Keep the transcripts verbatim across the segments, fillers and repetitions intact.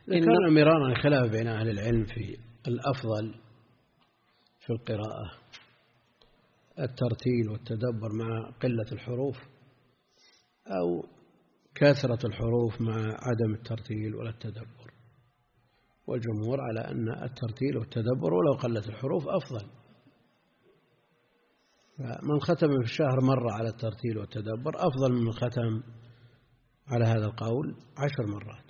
ذكرنا مرارا خلاف بين أهل العلم في الأفضل في القراءة الترتيل والتدبر مع قلة الحروف أو كثرة الحروف مع عدم الترتيل ولا التدبر، والجمهور على أن الترتيل والتدبر ولو قلت الحروف أفضل. من ختم في الشهر مرة على الترتيل والتدبر أفضل من ختم على هذا القول عشر مرات.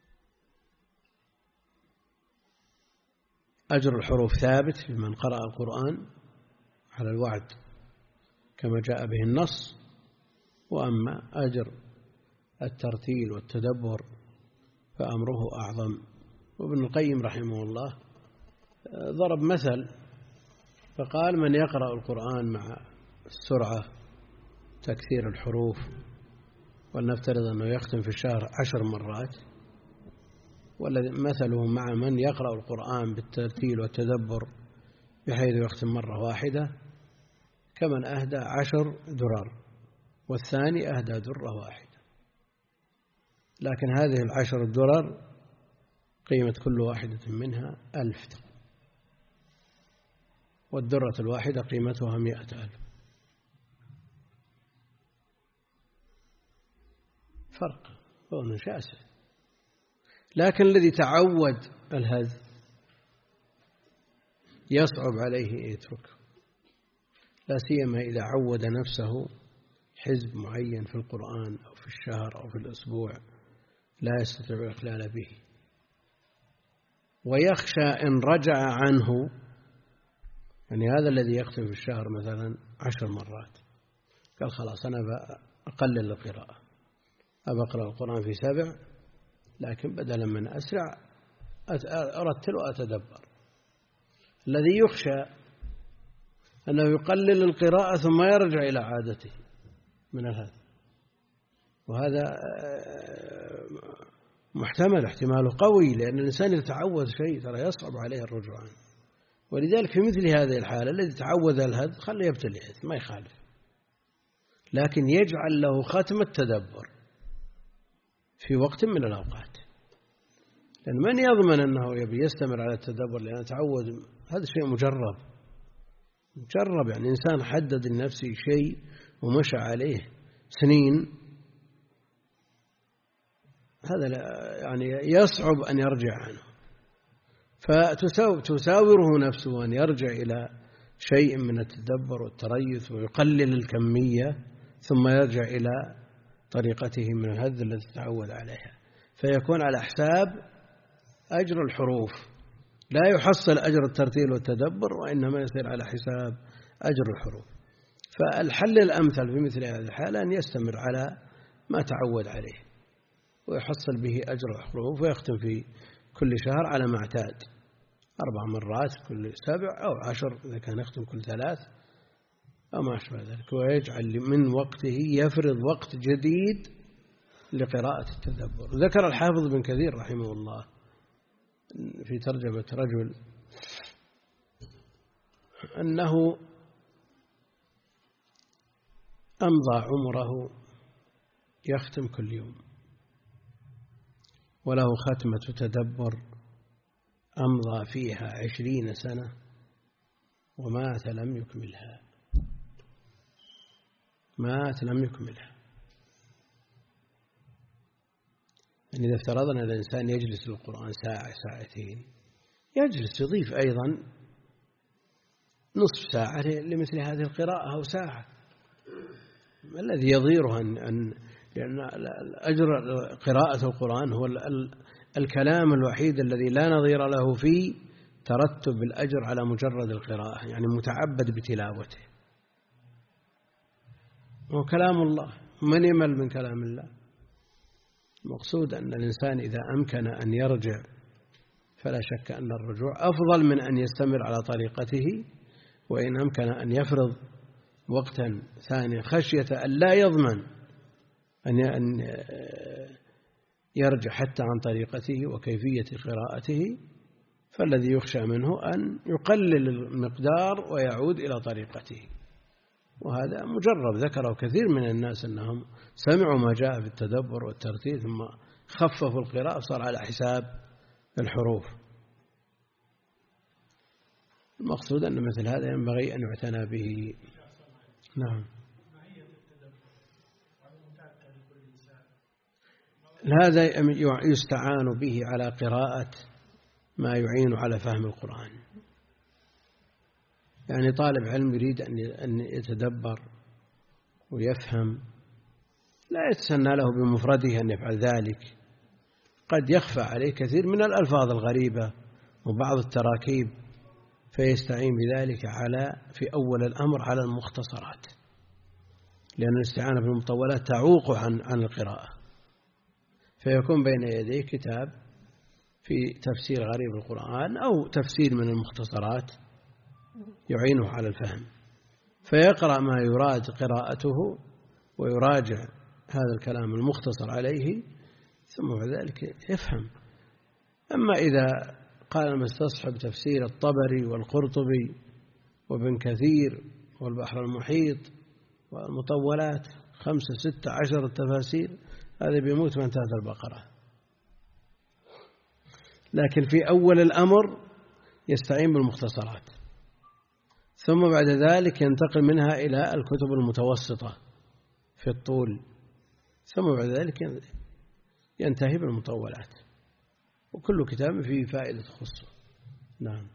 أجر الحروف ثابت في من قرأ القرآن على الوعد كما جاء به النص، وأما أجر الترتيل والتدبر فأمره أعظم. وابن القيم رحمه الله ضرب مثل فقال: من يقرأ القرآن مع السرعة تكثير الحروف، ولنفترض أنه يختم في الشهر عشر مرات، والذي مثله مع من يقرأ القرآن بالترتيل والتدبر بحيث يختم مرة واحدة كمن أهدى عشر درر والثاني أهدى درة واحدة، لكن هذه العشر الدرر قيمة كل واحدة منها ألف، والدرة الواحدة قيمتها مئة ألف، فرق هو شاسع. لكن الذي تعود الهز يصعب عليه يتركه، لا سيما إذا عود نفسه حزب معين في القرآن أو في الشهر أو في الأسبوع لا يستطيع الإخلال به، ويخشى إن رجع عنه، يعني هذا الذي يختم في الشهر مثلا عشر مرات قال خلاص أنا أقلل القراءة، أبقى أقرأ القرآن في سبع، لكن بدلا من أسرع أرتل وأتدبر. الذي يخشى أنه يقلل القراءة ثم يرجع إلى عادته من هذا، وهذا محتمل، احتماله قوي، لأن الإنسان يتعود شيء ترى يصعب عليه الرجوع عنه. ولذلك في مثل هذه الحالة الذي تعود الهد خليه يبتلي ما يخالف، لكن يجعل له ختم التدبر في وقت من الأوقات، لأن من يضمن أنه يبي يستمر على التدبر لأنه تعود؟ هذا شيء مجرب مجرب يعني إنسان حدد لنفسه شيء ومشى عليه سنين، هذا يعني يصعب أن يرجع عنه، فتساوره نفسه أن يرجع إلى شيء من التدبر والتريث ويقلل الكمية ثم يرجع إلى طريقته من الهذ التي تعود عليها، فيكون على حساب أجر الحروف، لا يحصل أجر الترتيل والتدبر، وإنما يصير على حساب أجر الحروف. فالحل الأمثل في مثل هذه الحالة أن يستمر على ما تعود عليه ويحصل به أجر الحروف، ويختم في كل شهر على ما اعتاد، أربع مرات كل سبع أو عشر إذا كان يختم كل ثلاث أو ما أشبه ذلك، ويجعل من وقته يفرض وقت جديد لقراءة التدبر. ذكر الحافظ بن كثير رحمه الله في ترجمة رجل أنه أمضى عمره يختم كل يوم، وله ختمة تدبر أمضى فيها عشرين سنة ومات لم يكملها، مات لم يكملها. يعني إذا افترضنا أن الإنسان يجلس للقرآن ساعة ساعتين، يجلس يضيف أيضا نصف ساعة لمثل هذه القراءة أو ساعة، ما الذي يضيرها أن لأن أجر قراءة القرآن هو الكلام الوحيد الذي لا نظير له في ترتب الأجر على مجرد القراءة، يعني متعبد بتلاوته، وكلام الله من يمل من كلام الله. المقصود أن الإنسان إذا أمكن أن يرجع فلا شك أن الرجوع أفضل من أن يستمر على طريقته، وإن أمكن أن يفرض وقتا ثانيا خشية أن لا يضمن أن يرجع حتى عن طريقته وكيفية قراءته، فالذي يخشى منه أن يقلل المقدار ويعود إلى طريقته. وهذا مجرب، ذكره كثير من الناس أنهم سمعوا ما جاء في التدبر والترتيل ثم خففوا القراءة صار على حساب الحروف. المقصود أن مثل هذا ينبغي أن يعتنى به. نعم. هذا يستعان به على قراءة ما يعين على فهم القرآن. يعني طالب علم يريد أن يتدبر ويفهم، لا يتسنى له بمفرده أن يفعل ذلك، قد يخفى عليه كثير من الألفاظ الغريبة وبعض التراكيب، فيستعين بذلك على في أول الأمر على المختصرات، لأن الاستعانة بالمطولات تعوق عن عن القراءة، فيكون بين يديه كتاب في تفسير غريب القرآن أو تفسير من المختصرات يعينه على الفهم، فيقرأ ما يراد قراءته ويراجع هذا الكلام المختصر عليه، ثم بعد ذلك يفهم. أما إذا قال مستصحب تفسير الطبري والقرطبي وابن كثير والبحر المحيط والمطولات خمسة ستة عشر التفاسير، هذا بيموت من انتهت البقرة. لكن في أول الأمر يستعين بالمختصرات، ثم بعد ذلك ينتقل منها إلى الكتب المتوسطة في الطول، ثم بعد ذلك ينتهي بالمطولات، وكل كتاب فيه فائدة تخصه. نعم.